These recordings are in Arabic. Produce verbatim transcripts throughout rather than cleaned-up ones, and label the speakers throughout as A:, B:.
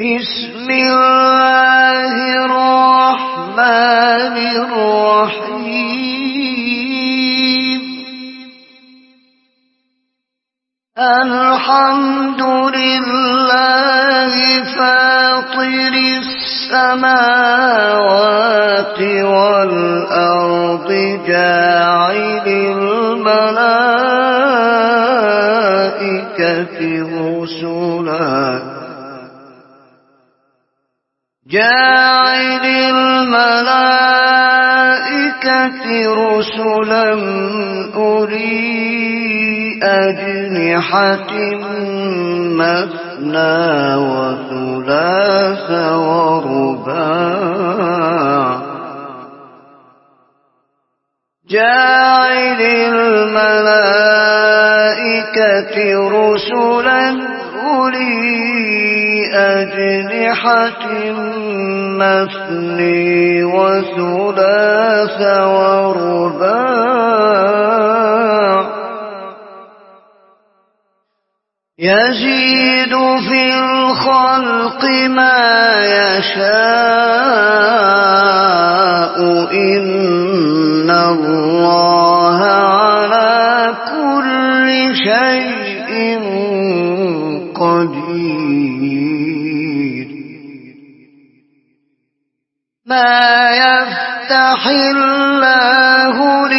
A: بسم الله الرحمن الرحيم الحمد لله فاطر السماوات والأرض جاعل الملائكة رسلا جاعل الملائكة رسلا أولي أجنحة مثنى وثلاث ورباع جاعل الملائكة رسلا أولي أجنحة مثنى وثلاث ورباع يزيد في الخلق ما يشاء إن الله على كل شيء قدير ما يفتح الله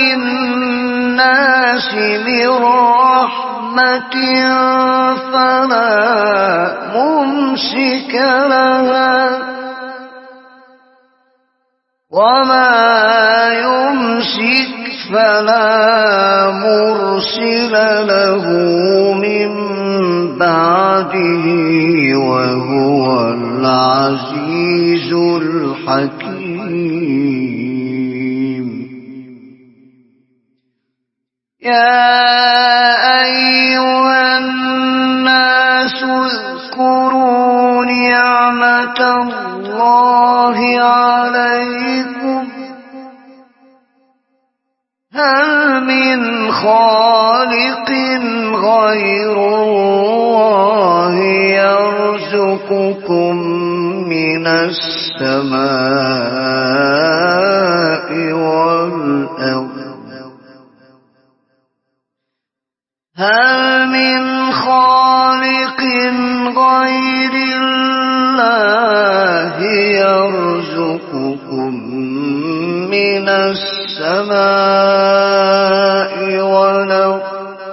A: للناس من رحمة فلا ممسك لها وما يمسك فلا مرسل له من بعده وهو العزيز الحكيم يا أيها الناس اذكروا نعمة الله عليكم هل من خالق غير الله يرزقكم من السماء والأرض هل من خالق غير الله يرزقكم من السماء والأرض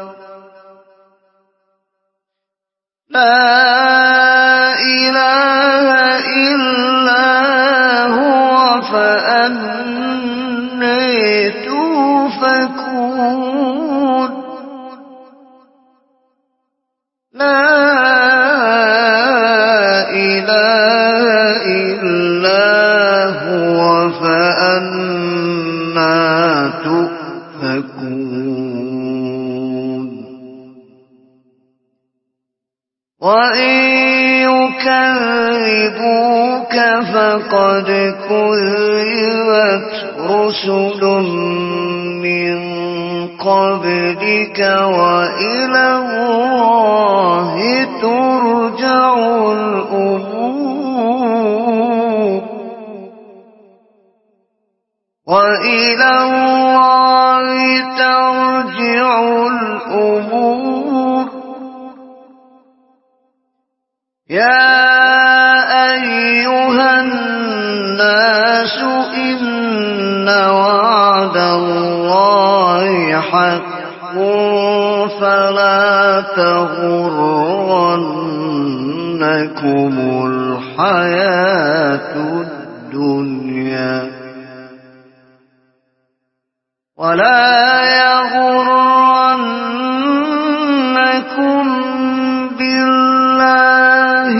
A: لا إله إلا هو فأنى توفكون لا إله إلا هو فأنى تؤفكون وإن يكذبوك فقد كذبت رسل من قبلك وإلى الله ترجع الأمور وإلى الله ترجع الأمور يا أيها الناس إن وعد الله حق فلا تغرنكم الحياة الدنيا ولا يغرنكم بالله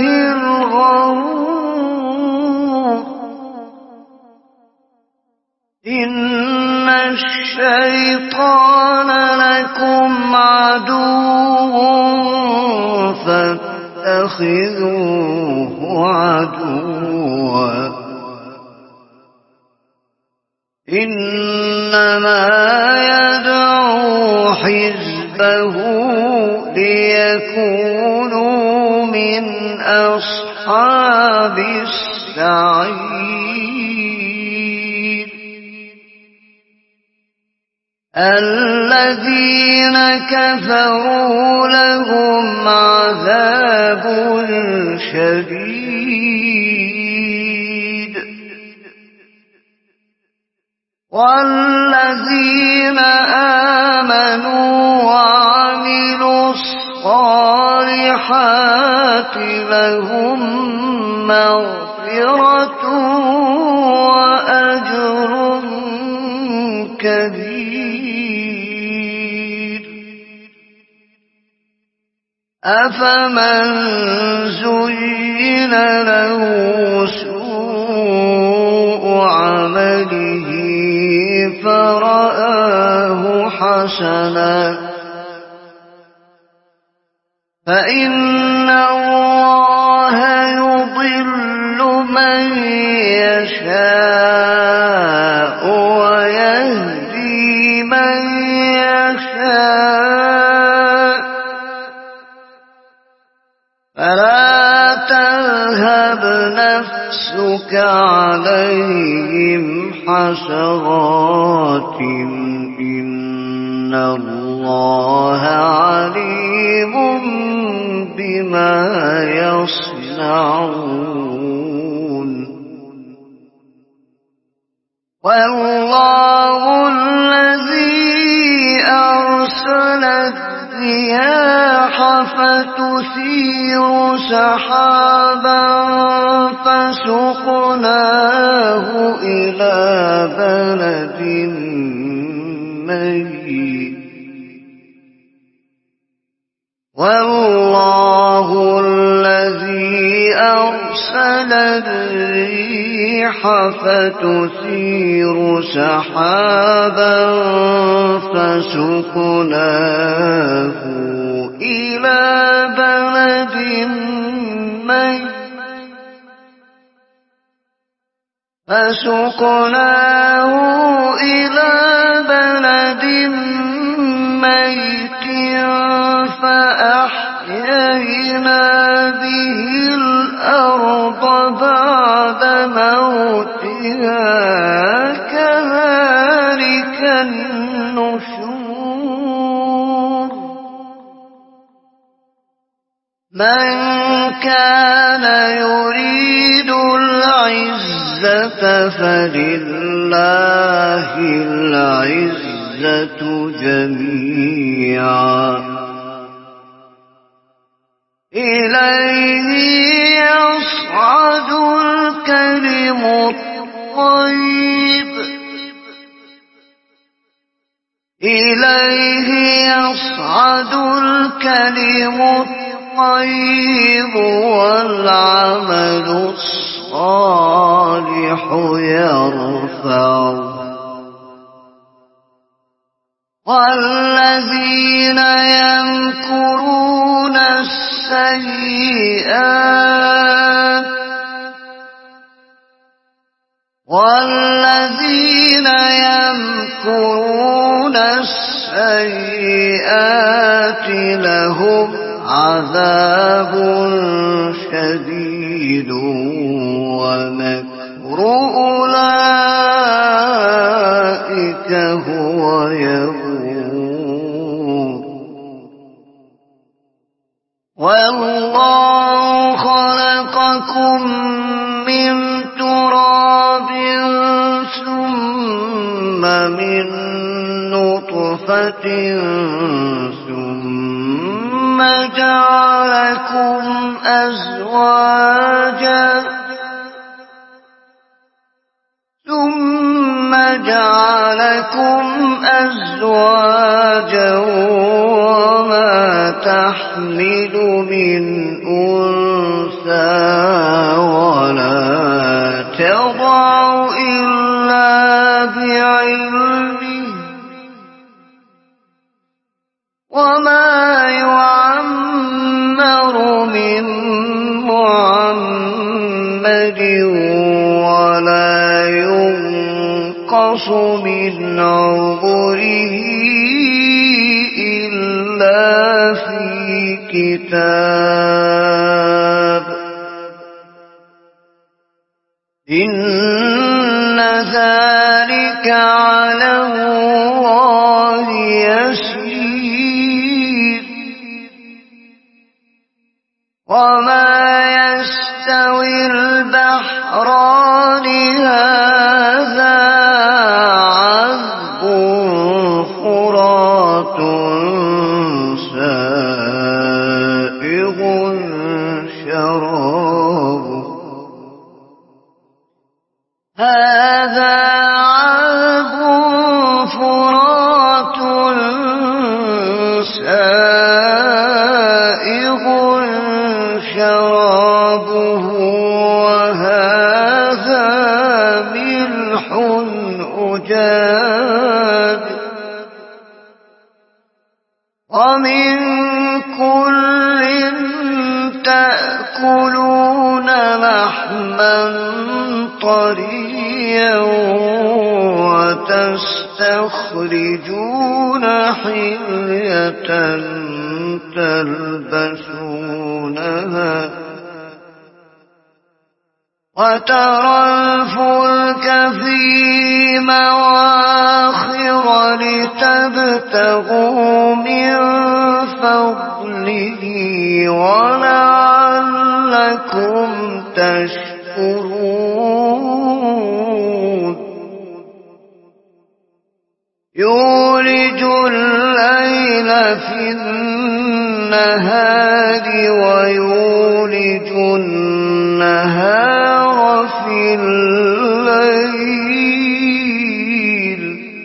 A: الغرور إن الشيطان لكم عدو فاتخذوه عدوا إنما يدعو حزبه ليكونوا من أصحاب أصحاب السعير الذين كفروا لهم عذاب شديد والذين آمنوا وعملوا الصالحات لهم مغفرة وأجر كبير أفمن زين له سوء عمله فرآه حسنا فإن الله يضل من يشاء ويهدي من يشاء فلا تذهب نفسك عليهم حسرات إن الله عليم بما يصنعون والله الذي أرسل الرياح فتثير سحابا فسقناه إلى بلد ميت والله الذي أرسل الريح فتثير سحابا فسقناه إلى بلد ميت فسقناه إلى بلد ميت فأحيينا به الأرض بعد موتها كذلك النشور من كان يريد العزة فلله العزة جميعا إليه يصعد الكلم الطيب إليه يصعد الكلم الطيب والعمل الصالح يرفعه والذين يمكرون السيئات والذين يمكرون السيئات لهم عذاب شديد ومكر أولئك هو يبور والله خلقكم من تراب ثم من نطفة ثم جعلكم أزواجا ثم جعلكم أزواجا وما تحمل من أنثى ولا تضع إلا بعلمه وما يعمر من معمد ولا ينقص من عمره إلا في كتاب إن ذلك على الله يسير وما يستوي البحران هذا عذب فرات سائغ شرابه هذا عذب فرات سائغ شرابه وهذا ملح أجاج ومن كل تأكلون لحما طريا وتستخرجون حلية تلبسونها وترى الفلك فيه مواخر لتبتغوا من فضله ولعلكم تشكرون يولج الليل في النهار ويولج النهار في الليل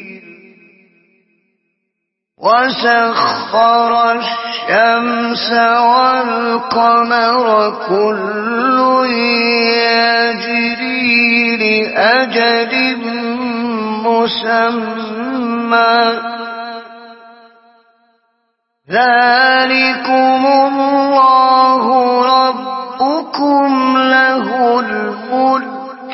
A: وسخر الشمس والقمر كل يجري لأجل مسمى ذلكم الله ربكم له الملك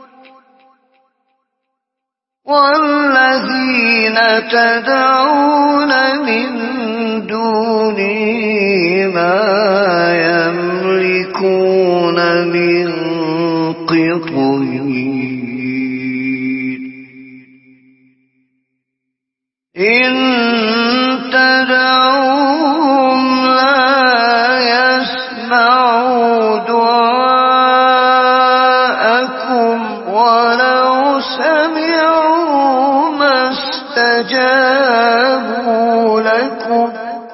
A: والذين تدعون من دونه ما يملكون من قطمير إن تدعوهم لا يسمعوا دعاءكم ولو سمعوا ما استجابوا لكم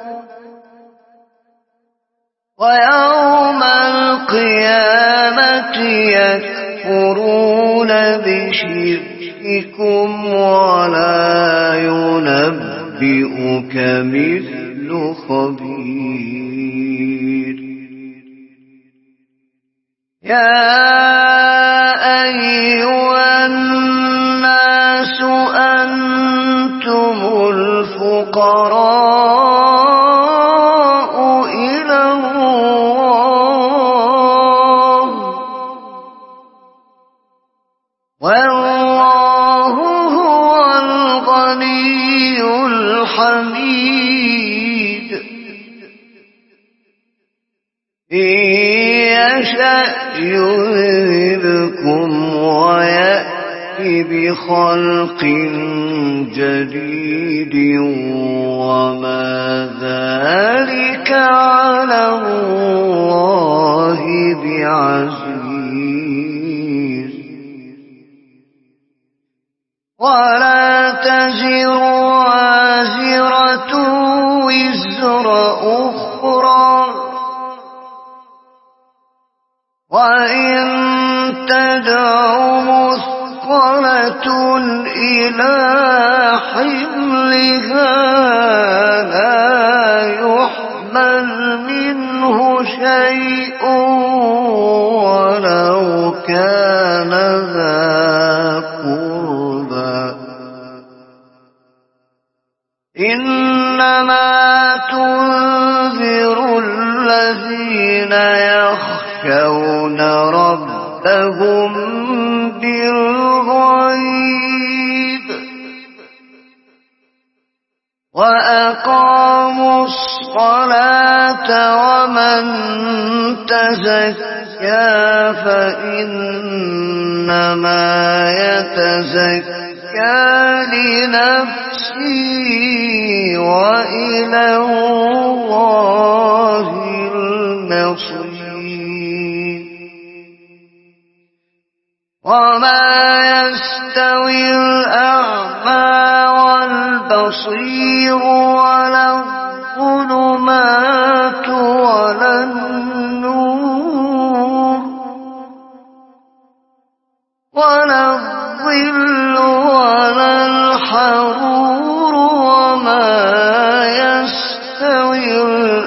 A: ويوم القيامة يكفرون بشرككم ولا ينبئك مثل خبير يا أيها الناس أنتم الفقراء إلى الله والله هو الغني الحميد إن يشأ يذهبكم ويأتي بخلق جديد وما ذلك على الله بعزيز ولا تزر وازرة وزر أخرى وإن تدع مثقلة إلى حملها لا يحمل منه شيء ولو كان ذا قربى إنما تنذر الذين يخشون ربهم بالغيب وأقاموا الصلاة ومن تزكى فإن إنما يتزكى لنفسه وإلى الله المصير. وما يستوي الأعمى والبصير ولا الظلمات ولا النور ولا الظل ولا الحرور وما يستوي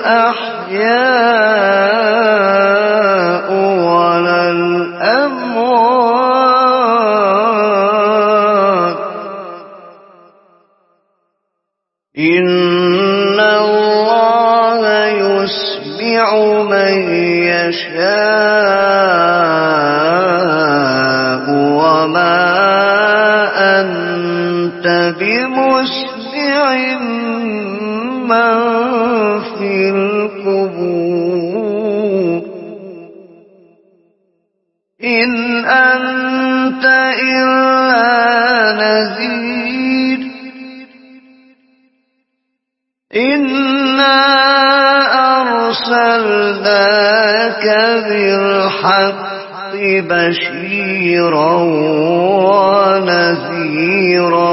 A: الأحياء ولا الأموات إن الله يسمع من يشاء وما أنت بمسمع من في القبور إن أنت إلا نذير إنا أرسلناك بالحق بشيرا ونذيرا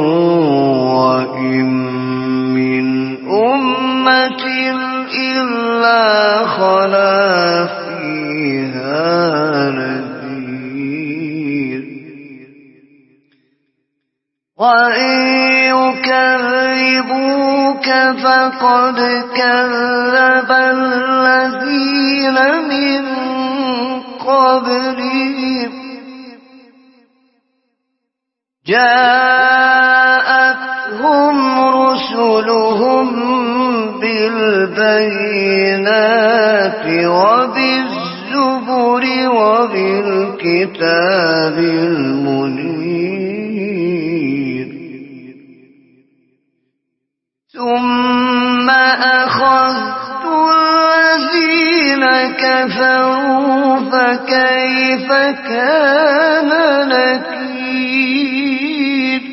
A: وإن من أمة إلا خلا فيها نذير وإن يكذبوك فقد كذب الذين من قبلهم جاءتهم رسلهم بالبينات وبالزبر وبالكتاب المنير ثم أخذت الذين كفروا فكيف كان نكير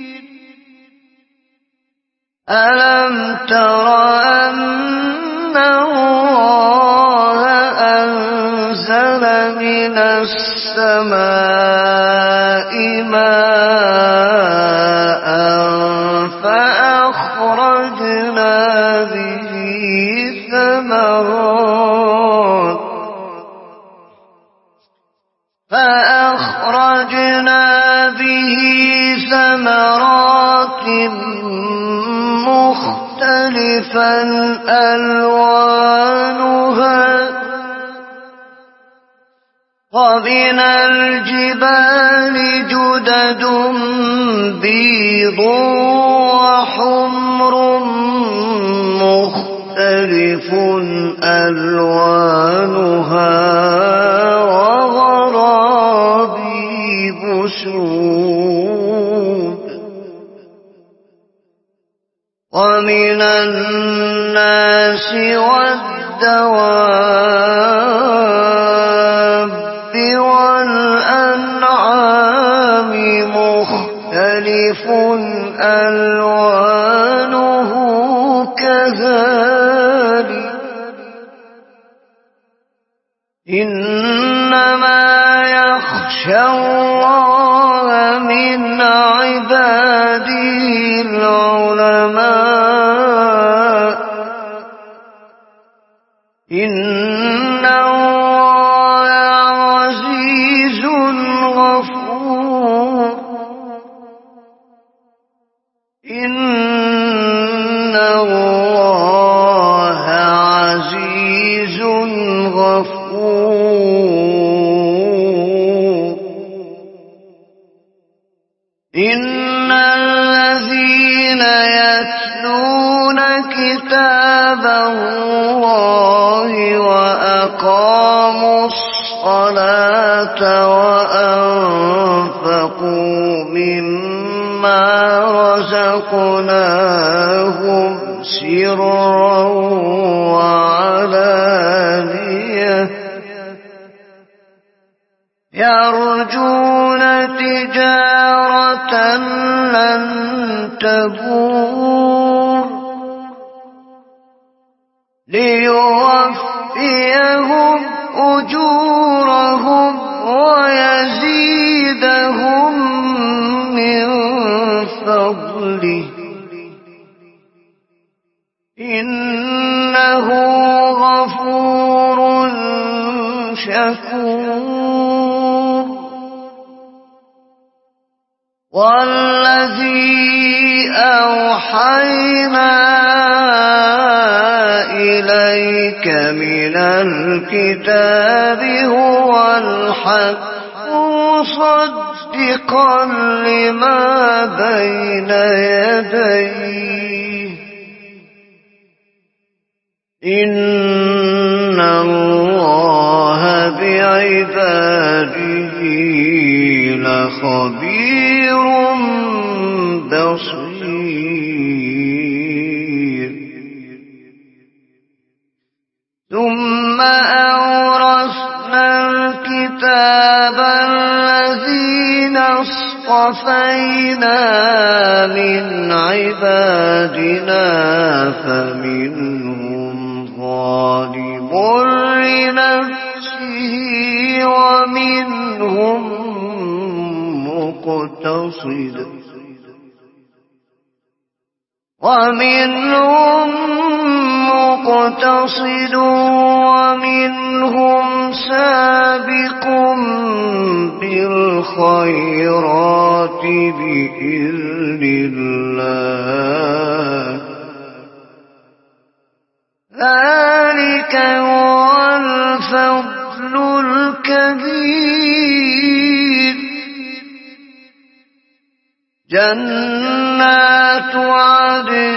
A: ألم تر أن الله أنزل من السماء ماء فأخرجنا به ثمرات فأخرجنا به ثمرات مختلفا ألوانها ومن الجبال جدد بيض وحمر مختلف ألوانها وغرابيب سود ومن الناس والدواب والأنعام مختلف ألوانه كذلك إنما يخشى الله من عباده العلماء إن الله عزيز غفور إن الله عزيز غفور إن الذين يتلون كتاب الله وأقاموا الصلاة وأنفقوا مما رزقناهم سرا وعلانية يرجون تجارة لن تبور ليوفيهم أجورهم ويزيدهم من فضله إنه غفور شكور. والذي أوحينا إليك من الكتاب هو الحق مصدقا لما بين يديه إن الله بعباده لخبير بصير. ثم أورثنا الكتاب الذين اصطفينا من عبادنا فمنهم ظالم لنفسه ومنهم مقتصد ومنهم مقتصد ومنهم سابق بالخيرات بإذن الله ذلك هو الفضل الكبير. جنات عدن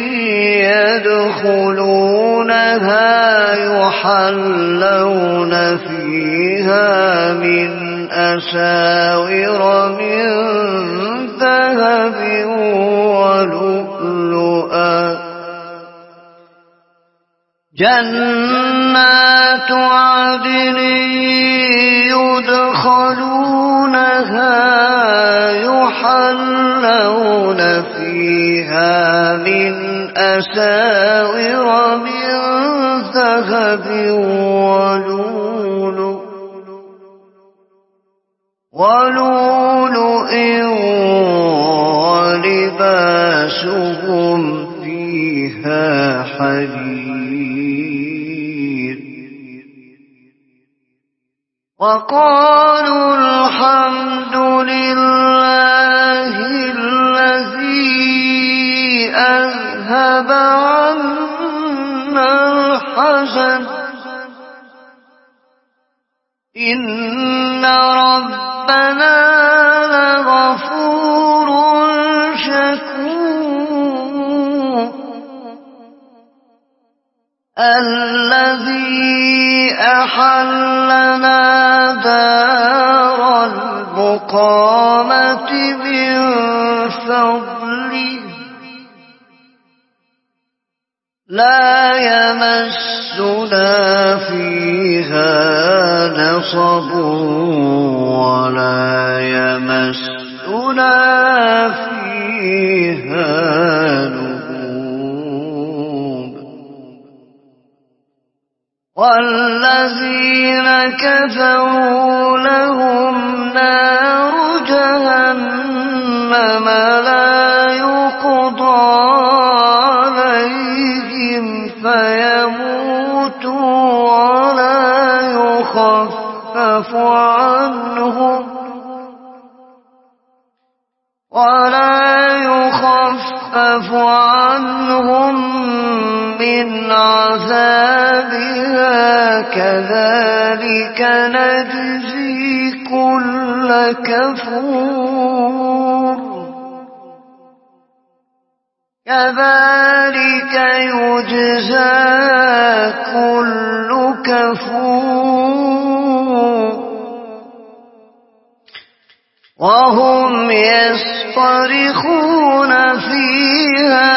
A: يدخلونها يحلون فيها من أساور من ذهب ولؤلؤا جنات عدن يدخلونها يحلون فيها من أساور من ذهب ولؤلؤ ولؤلؤ ولباسهم فيها حرير. وقالوا الحمد لله الذي أذهب عنا الحزن إن ربنا لغفور شكور. الذي أحلنا دار المقامة من فضله لا يمسنا فيها نصب ولا يمسنا فيها لغوب. والذين كفروا لهم نار جهنم لا يقضى عليهم فيموتوا ولا يخفف عنهم ولا يخفف عنهم من عذابها كذلك نجزي كل كفور. كذلك يجزى كل كفور. وهم يصطرخون فيها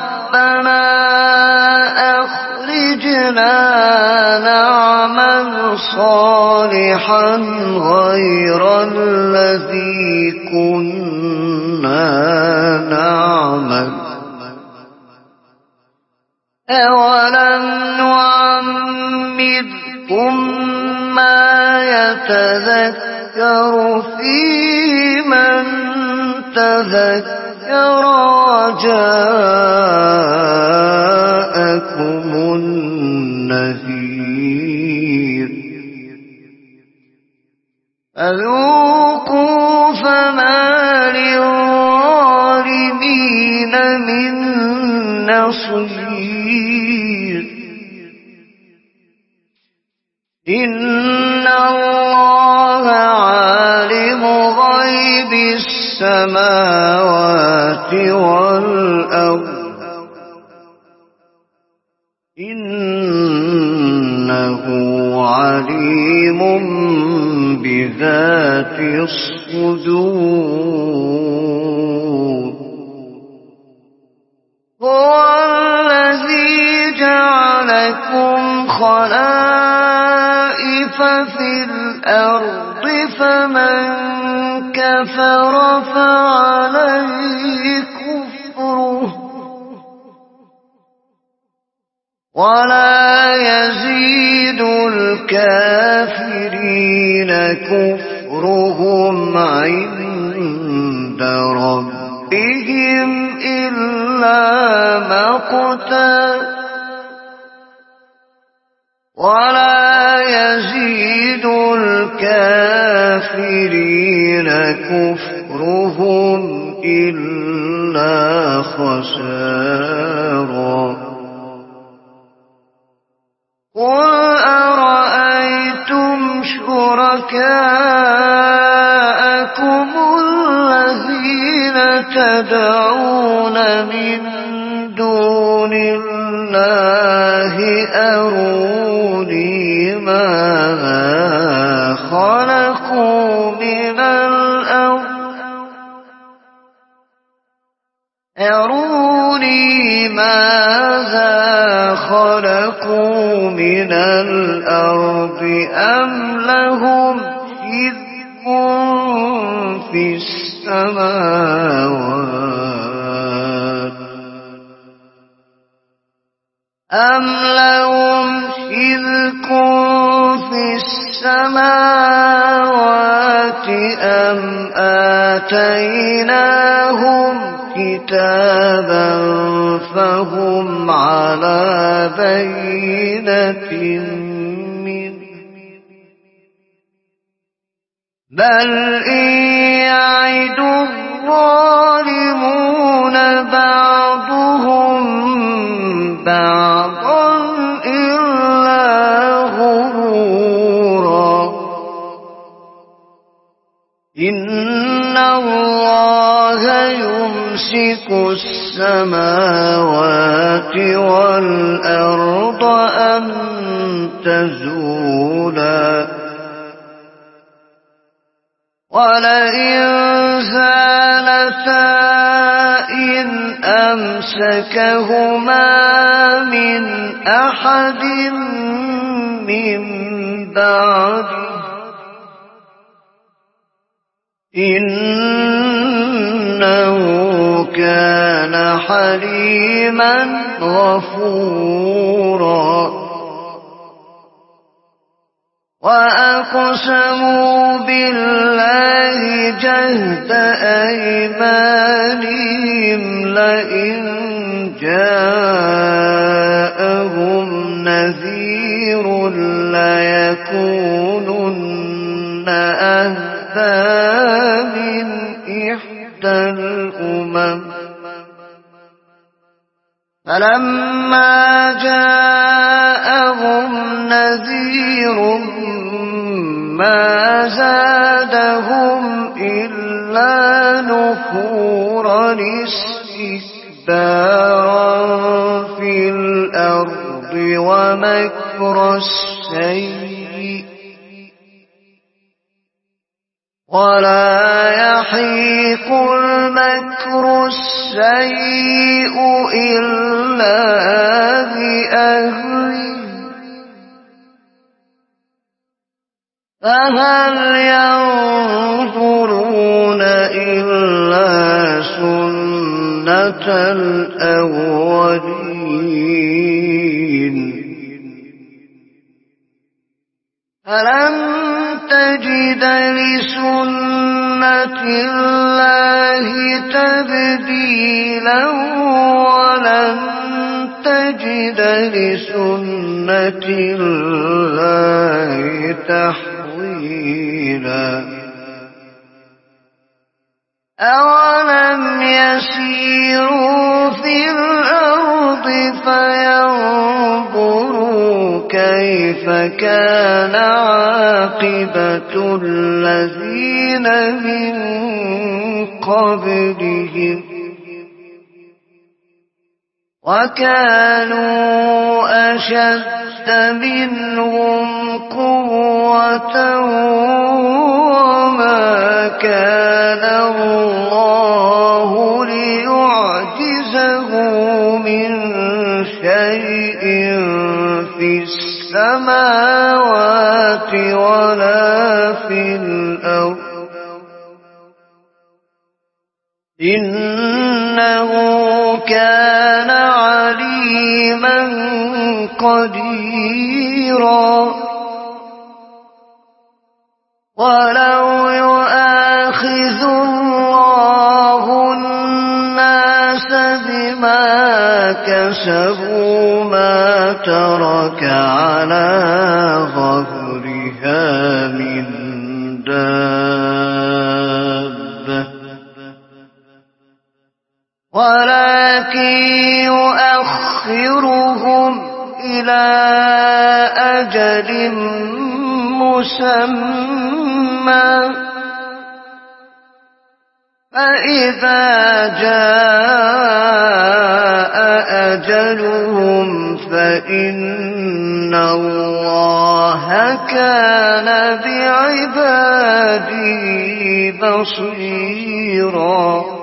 A: ربنا أخرجنا نعمل صالحا غير الذي كنا نعمل أولم نعمركم ما يتذكر فيه من تذكر وجاءكم النذير فذوقوا فما للظالمين من نصير إن الله عالم غيب السماوات والأرض إنه عليم بذات الصدور هو الذي جعلكم خلائف في الأرض فمن كفر فعليه كفره ولا يزيد الكافرين كفرهم عند ربهم إلا مقتا ولا يزيد الكافرين كفرهم إلا خسارا قل أرأيتم شركاءكم الذين تدعون من دون الله أروني ماذا خلقوا من الأرض أروني ماذا خلقوا من الأرض أم لهم شرك في السماوات أم لهم شرك في السماوات أم آتيناهم كتابا فهم على بينة منه بل إن يعد الظالمون بعضهم بعضا إلا غرورا إن الله يمسك السماوات والأرض أن تزولا ولئن زالتا إن أمسكهما من أحد من بعده إنه كان حليما غفورا وأقسموا بالله جهد أيمانهم لئن جاءهم نذير ليكونن أهدى من إحدى الأمم فلما جاءهم نذير ما زادهم إلا نفورا استكبارا في الأرض ومكر السيء ولا يحيق المكر السيء إلا بأهله فهل ينظرون إلا سنة الأولين فلن تجد لسنة الله تبديلا ولن تجد لسنة الله تحويلا أولم يسيروا في الأرض فينظروا كيف كان عاقبة الذين من قبلهم وكانوا أشد منهم قوة وما كان الله ليعجزه من شيء في السماوات ولا في الأرض إنه كان عليما قديرا ولو يؤاخذ الله الناس بما كسبوا ما ترك على ظهرها من دابة ولكن يؤخرهم إلى أجل مسمى فإذا جاء أجلهم فإن الله كان بعباده بصيرا